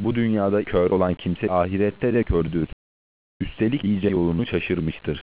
Bu dünyada kör olan kimse ahirette de kördür. Üstelik iyice yolunu şaşırmıştır.